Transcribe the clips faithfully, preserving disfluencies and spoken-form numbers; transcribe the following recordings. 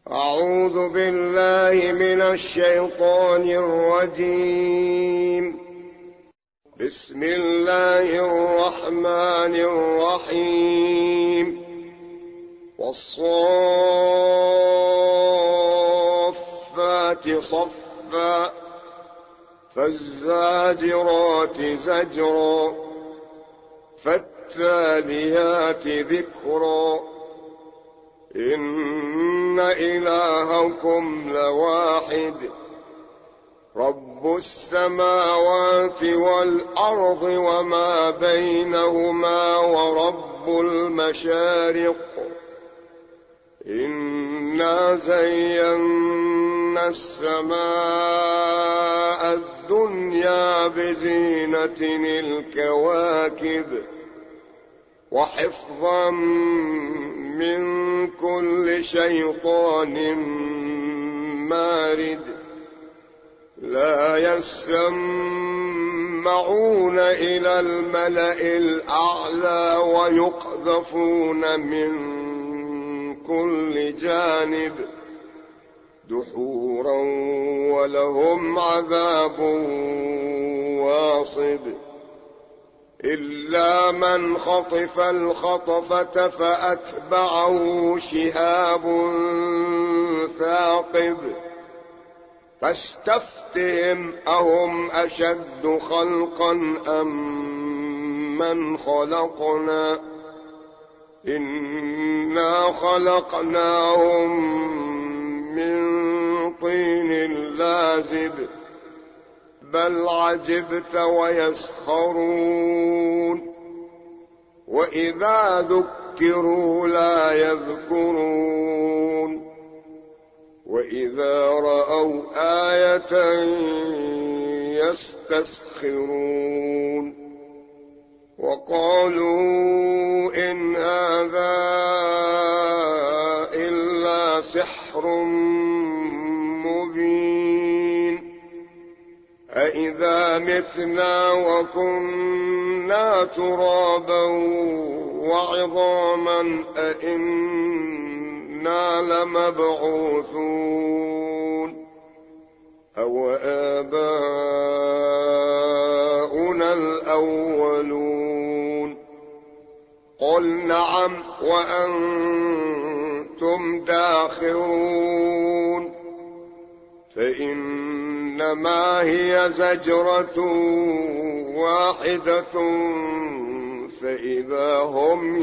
أعوذ بالله من الشيطان الرجيم. بسم الله الرحمن الرحيم. والصافات صفا فالزاجرات زجرا فالتاليات ذكرا إن إلهكم لواحد رب السماوات والأرض وما بينهما ورب المشارق إنا زينا السماء الدنيا بزينة الكواكب وحفظا من كل شيطان مارد لا يسمعون إلى الملأ الأعلى ويقذفون من كل جانب دحورا ولهم عذاب واصب إلا من خطف الخطفة فأتبعه شهاب ثاقب فاستفتهم أهم أشد خلقا أم من خلقنا إنا خلقناهم من طين لازب بل عجبت ويسخرون وإذا ذكروا لا يذكرون وإذا رأوا آية يستسخرون وقالوا إن هذا إلا سحر مبين أإذا متنا وكنا ترابا وعظاما أإنا لمبعوثون أو آباؤنا الأولون قل نعم وأنتم داخرون فإنما هي زجرة واحدة فإذا هم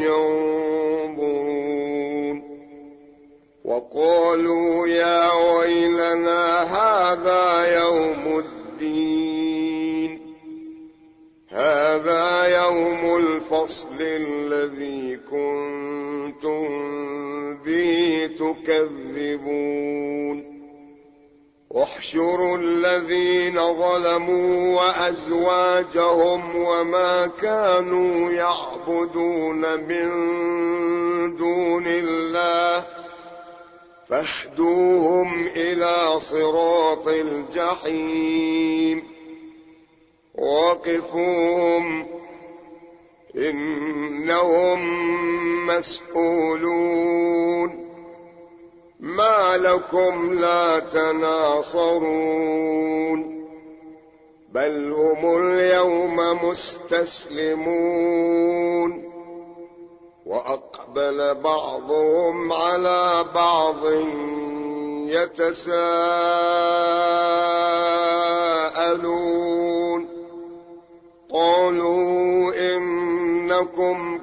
ينظرون وقالوا يا ويلنا هذا يوم الدين هذا يوم الفصل الذي كنتم به تكذبون احشروا الذين ظلموا وأزواجهم وما كانوا يعبدون من دون الله فاهدوهم إلى صراط الجحيم وقفوهم إنهم مسؤولون ما لكم لا تناصرون بل هم اليوم مستسلمون وأقبل بعضهم على بعض يتساءلون قالوا إنكم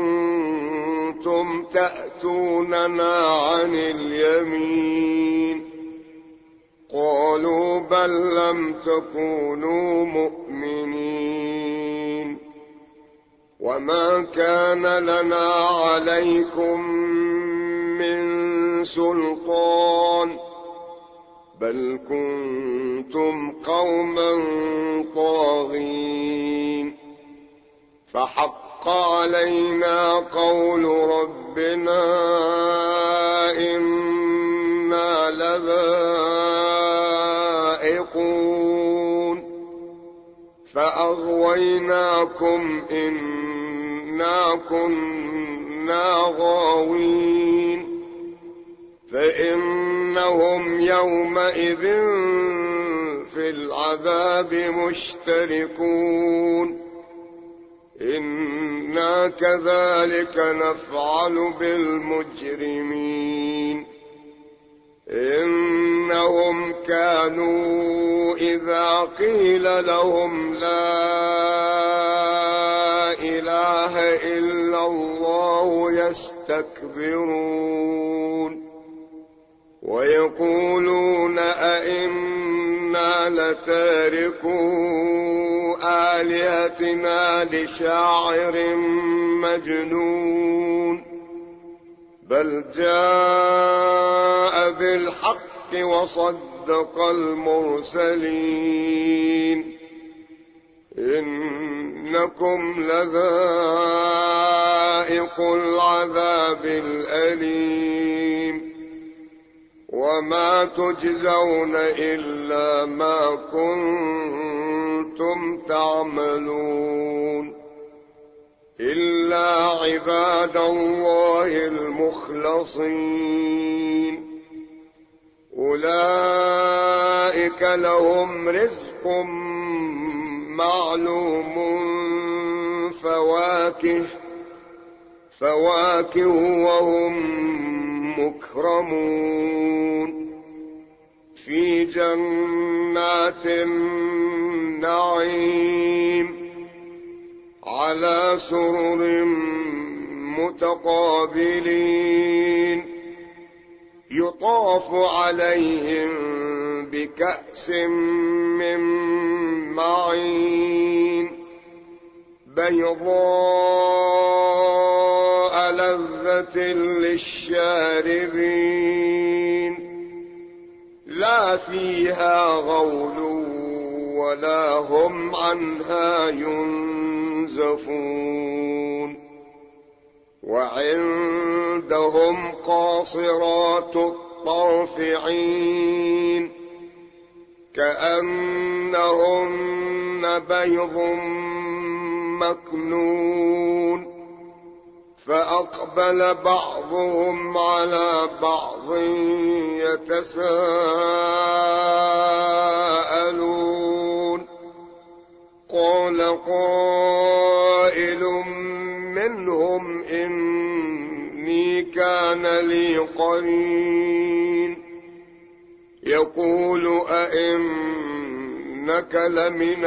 كنتم تأتوننا عن اليمين قالوا بل لم تكونوا مؤمنين وما كان لنا عليكم من سلطان بل كنتم قوما طاغين فحق علينا قول ربنا إنا لذائقون فأغويناكم إنا كنا غاوين فإنهم يومئذ في العذاب مشتركون إنا كذلك نفعل بالمجرمين إنهم كانوا إذا قيل لهم لا إله إلا الله يستكبرون ويقولون أئنا لتاركو آلهتنا لشاعر مجنون بل جاء بالحق وصدق المرسلين إنكم لذائق العذاب الأليم وما تجزون إلا ما كنتم تعملون إلا عباد الله المخلصين أولئك لهم رزق معلوم فواكه فواكه وهم مكرمون في جنات النعيم على سرر متقابلين يطاف عليهم بكأس من معين بيضاء لذة للشاربين لا فيها غول ولا هم عنها ينزفون وعندهم قاصرات الطرف عين كأنهن بيض مكنون فأقبل بعضهم على بعض يتساءلون قال قائل منهم إني كان لي قرين يقول أئنك لمن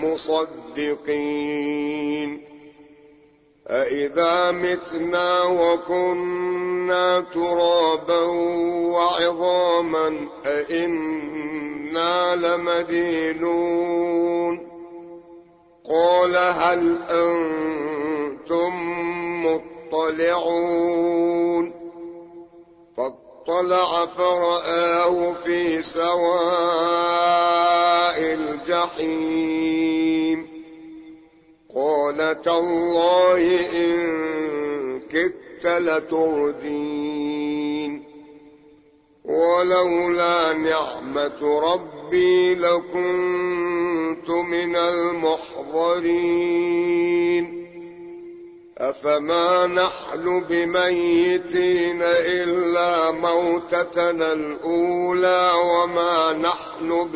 المصدقين أإذا متنا وكنا ترابا وعظاما أئنا لمدينون قال هل أنتم مطلعون فاطلع فرآه في سواء الجحيم قال تالله إن كدت لتردين ولولا نعمة ربي لكنت من المحضرين أفما نحن بميتين إلا موتتنا الأولى وما نحن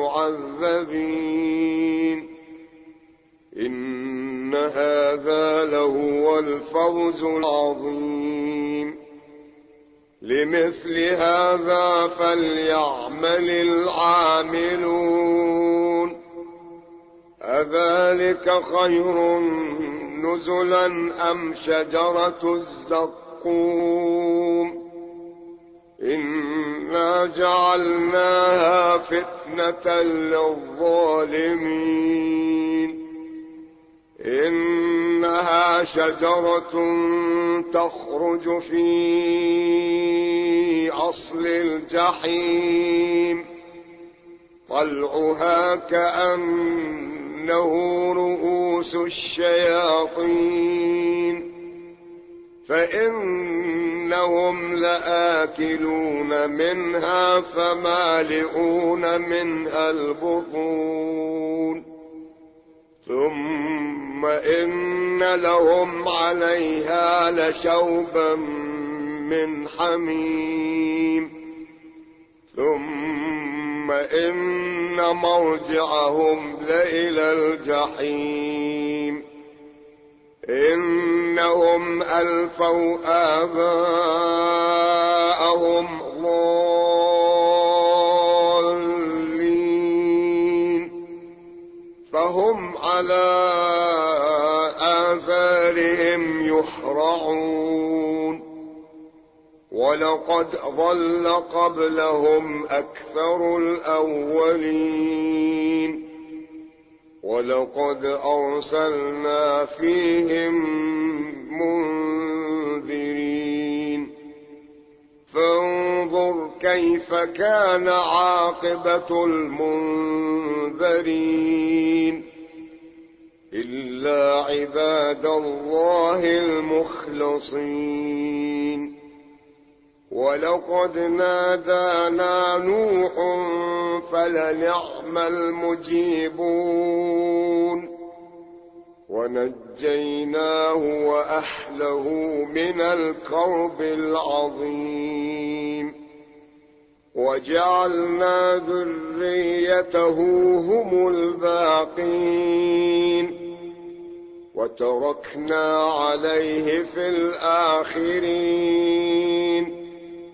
بمعذبين إن هذا لهو الفوز العظيم لمثل هذا فليعمل العاملون أذلك خير نزلا أم شجرة الزقوم إنا جعلناها فتنة للظالمين إنها شجرة تخرج في أصل الجحيم طلعها كأنه رؤوس الشياطين فإنهم لآكلون منها فمالئون منها البطون ثم إن لهم عليها لشوبا من حميم وإن مرجعهم لإلى الجحيم إنهم ألفوا آباءهم ضالين فهم على آثارهم يحرعون ولقد ضل قبلهم أكثر الأولين ولقد أرسلنا فيهم منذرين فانظر كيف كان عاقبة المنذرين إلا عباد الله المخلصين ولقد نادانا نوح فلنعم المجيبون ونجيناه وأهله من الكرب العظيم وجعلنا ذريته هم الباقين وتركنا عليه في الآخرين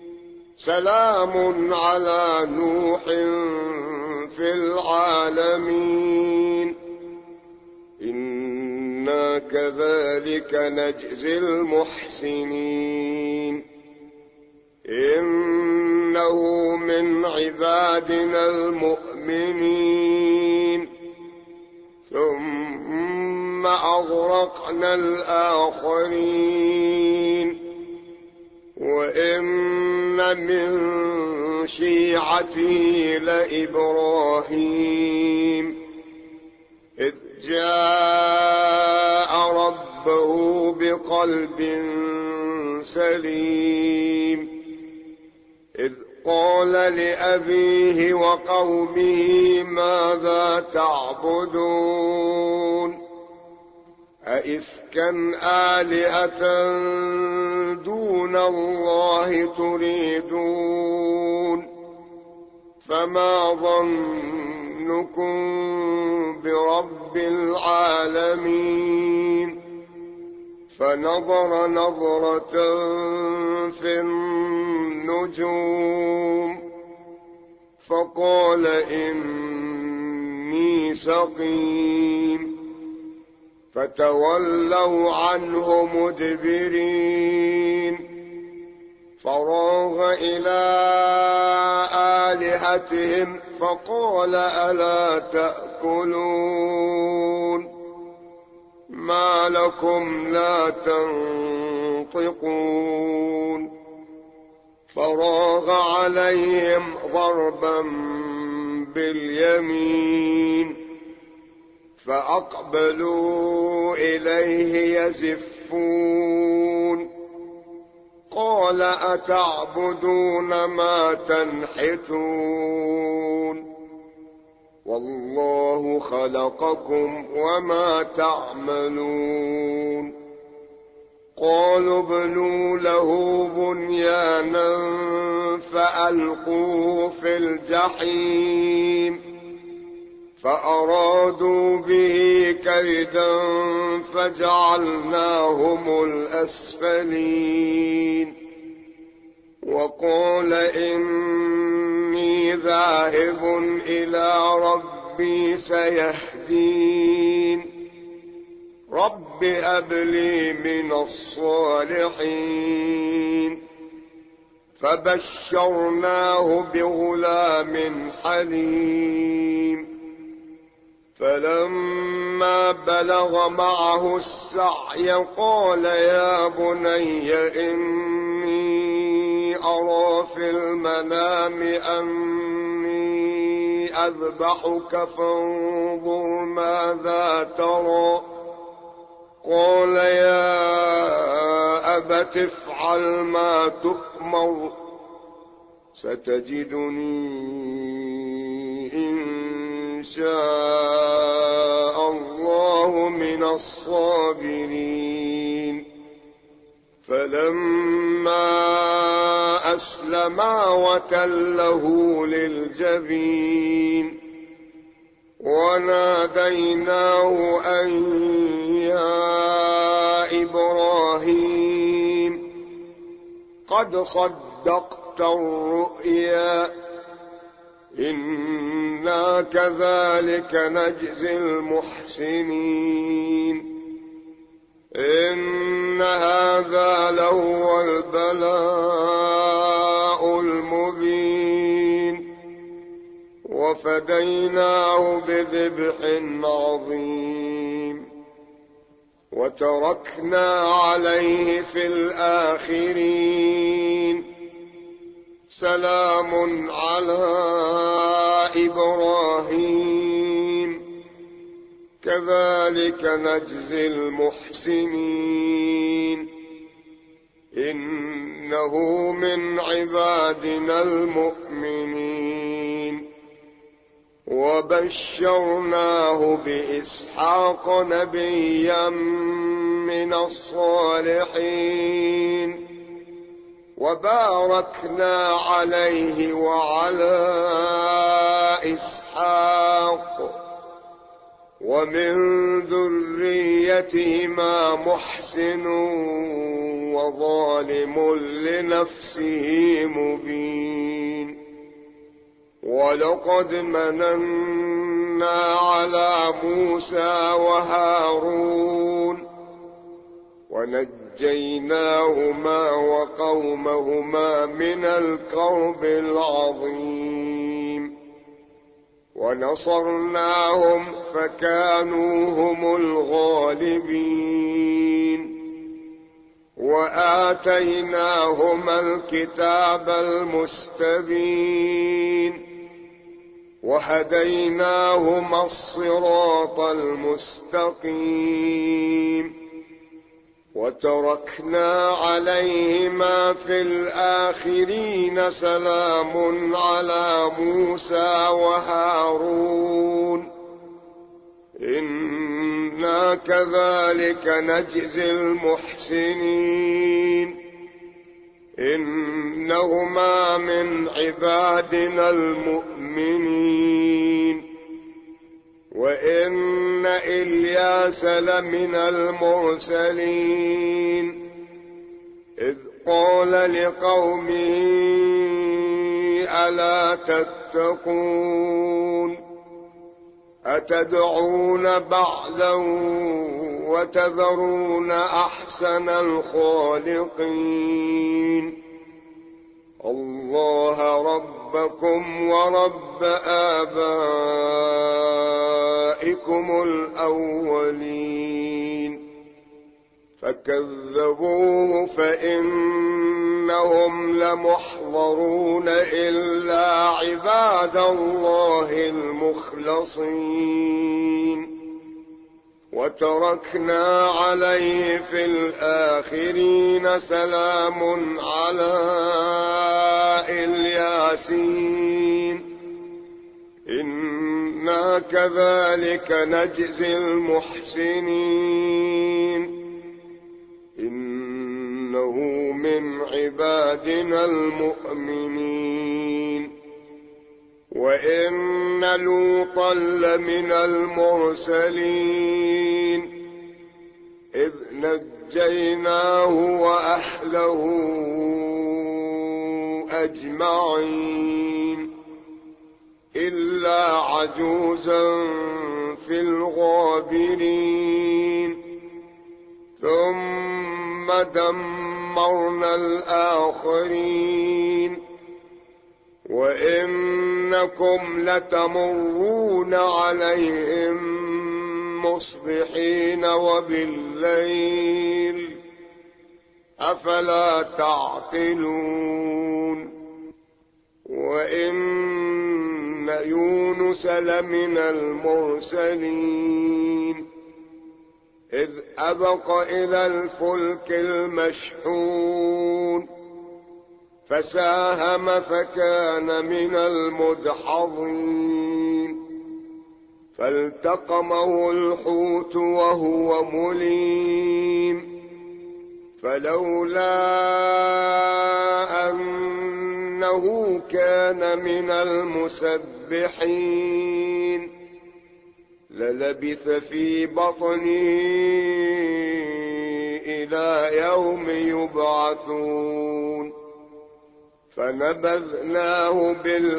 سلام على نوح في العالمين إنا كذلك نجزي المحسنين إنه من عبادنا المؤمنين ثم أغرقنا الآخرين وإن من شيعته لإبراهيم إذ جاء ربه بقلب سليم إذ قال لأبيه وقومه ماذا تعبدون أئفكا آلهة دون الله تريدون فما ظنكم برب العالمين فنظر نظرة في النجوم فقال إني سقيم فتولوا عنه مدبرين فراغ إلى آلهتهم فقال ألا تأكلون ما لكم لا تنطقون فراغ عليهم ضربا باليمين فأقبلوا إليه يزفون قال أتعبدون ما تنحتون والله خلقكم وما تعملون قالوا ابنوا له بنيانا فألقوه في الجحيم فأرادوا به كيدا فجعلناهم الأسفلين وقال إني ذاهب إلى ربي سيهدين رب هب لي من الصالحين فبشرناه بغلام حليم فلما بلغ معه السعي قال يا بني إني أرى في المنام أني أذبحك فانظر ماذا ترى قال يا أبت افعل ما تؤمر ستجدني إن شاء الله من الصابرين فلما أسلما وتله للجبين وناديناه أن يا إبراهيم قد صدقت الرؤيا إنا كذلك نجزي المحسنين إن هذا لهو البلاء المبين وفديناه بذبح عظيم وتركنا عليه في الآخرين سلام على إبراهيم كذلك نجزي المحسنين إنه من عبادنا المؤمنين وبشرناه بإسحاق نبيا من الصالحين وباركنا عليه وعلى إسحاق ومن ذريتهما محسن وظالم لنفسه مبين ولقد مننا على موسى وهارون ونجيناهما وقومهما من الكرب العظيم ونصرناهم فكانوا هم الغالبين وآتيناهما الكتاب المستبين وهديناهما الصراط المستقيم وتركنا عليهما في الآخرين سلام على موسى وهارون إنا كذلك نجزي المحسنين إنهما من عبادنا المؤمنين وإن إلياس لمن المرسلين إذ قال لقومه ألا تتقون أتدعون بعلا وتذرون أحسن الخالقين الله ربكم ورب آبائكم الأولين فكذبوه فإنهم لمحضرون إلا عباد الله المخلصين وتركنا عليه في الآخرين سلام على الياسين إنا كذلك نجزي المحسنين إنه من عبادنا المؤمنين وإن لوطا لمن المرسلين إذ نجيناه وأهله أجمعين إلا عجوزا في الغابرين ثم دمرنا الآخرين وإنكم لتمرون عليهم مصبحين وبالليل أفلا تعقلون وإن يونس لمن المرسلين إذ أبق إلى الفلك المشحون فساهم فكان من المدحضين فالتقمه الحوت وهو مليم فلولا أنه كان من المسبحين للبث في بطنه إلى يوم يبعثون فنبذناه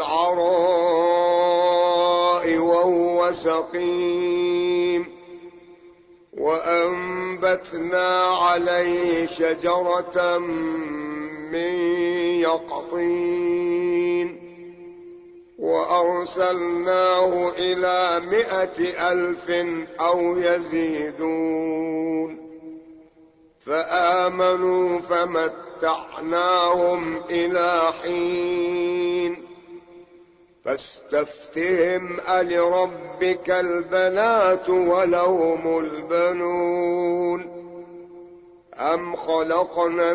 بالعراء وهو سقيم وأنبتنا عليه شجرة من يقطين وأرسلناه إلى مائة ألف أو يزيدون فآمنوا فمتعناهم إلى حين فاستفتهم ألربك البنات ولهم البنون أم خلقنا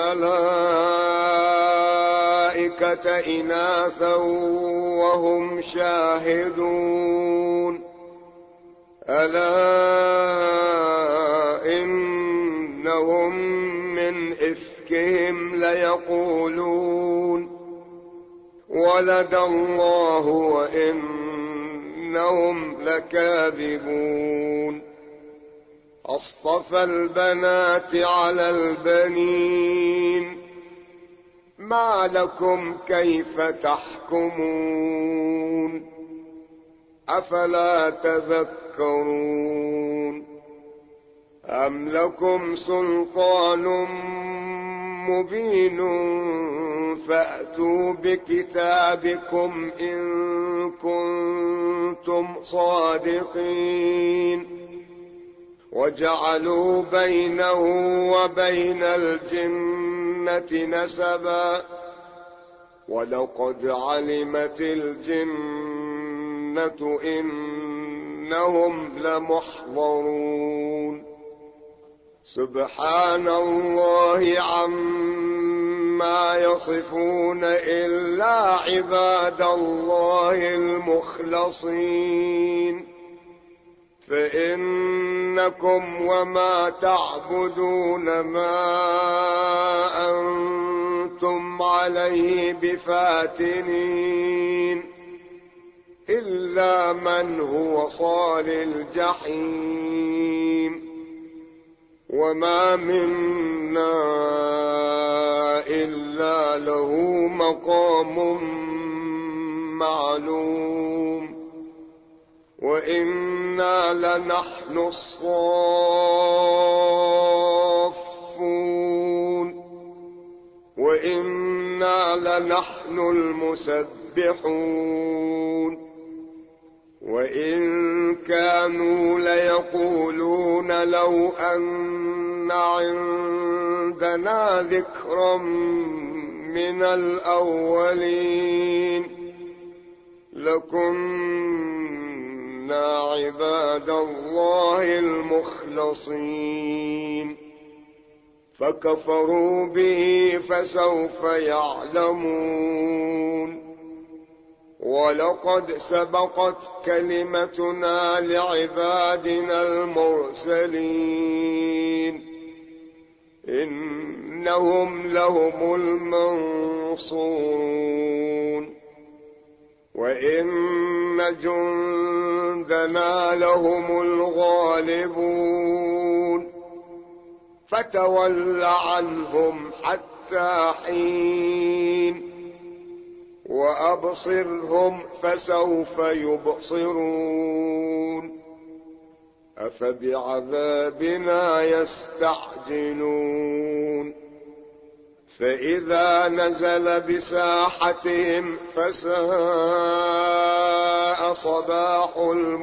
الملائكة إناثا وهم شاهدون ألا إنهم من إفكهم ليقولون ولد الله وإنهم لكاذبون أصطفى البنات على البنين ما لكم كيف تحكمون أفلا تذكرون أم لكم سلطان مبين فأتوا بكتابكم إن كنتم صادقين وجعلوا بينه وبين الجنة نسبا ولقد علمت الجنة إنهم لمحضرون سبحان الله عما يصفون إلا عباد الله المخلصين فإنكم وما تعبدون ما أنتم عليه بفاتنين إلا من هو صال الجحيم وما منا إلا له مقام معلوم وإنا لنحن الصافون وإنا لنحن المسبحون وإن كانوا ليقولون لو أن عندنا ذكرا من الأولين لكنا عباد الله المخلصين فكفروا به فسوف يعلمون ولقد سبقت كلمتنا لعبادنا المرسلين إنهم لهم المنصورون وإن جندنا لهم الغالبون فتول عنهم حتى حين وأبصرهم فسوف يبصرون أفبعذابنا يستعجلون فإذا نزل بساحتهم فساء صباح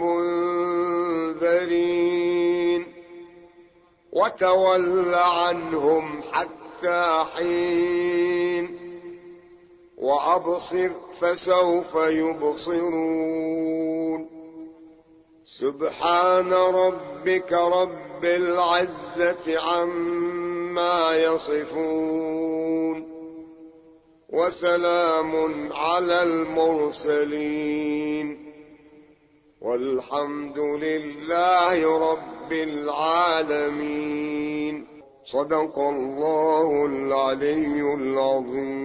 المنذرين وتول عنهم حتى حين وأبصر فسوف يبصرون سبحان ربك رب العزة عما يصفون وسلام على المرسلين والحمد لله رب العالمين. صدق الله العلي العظيم.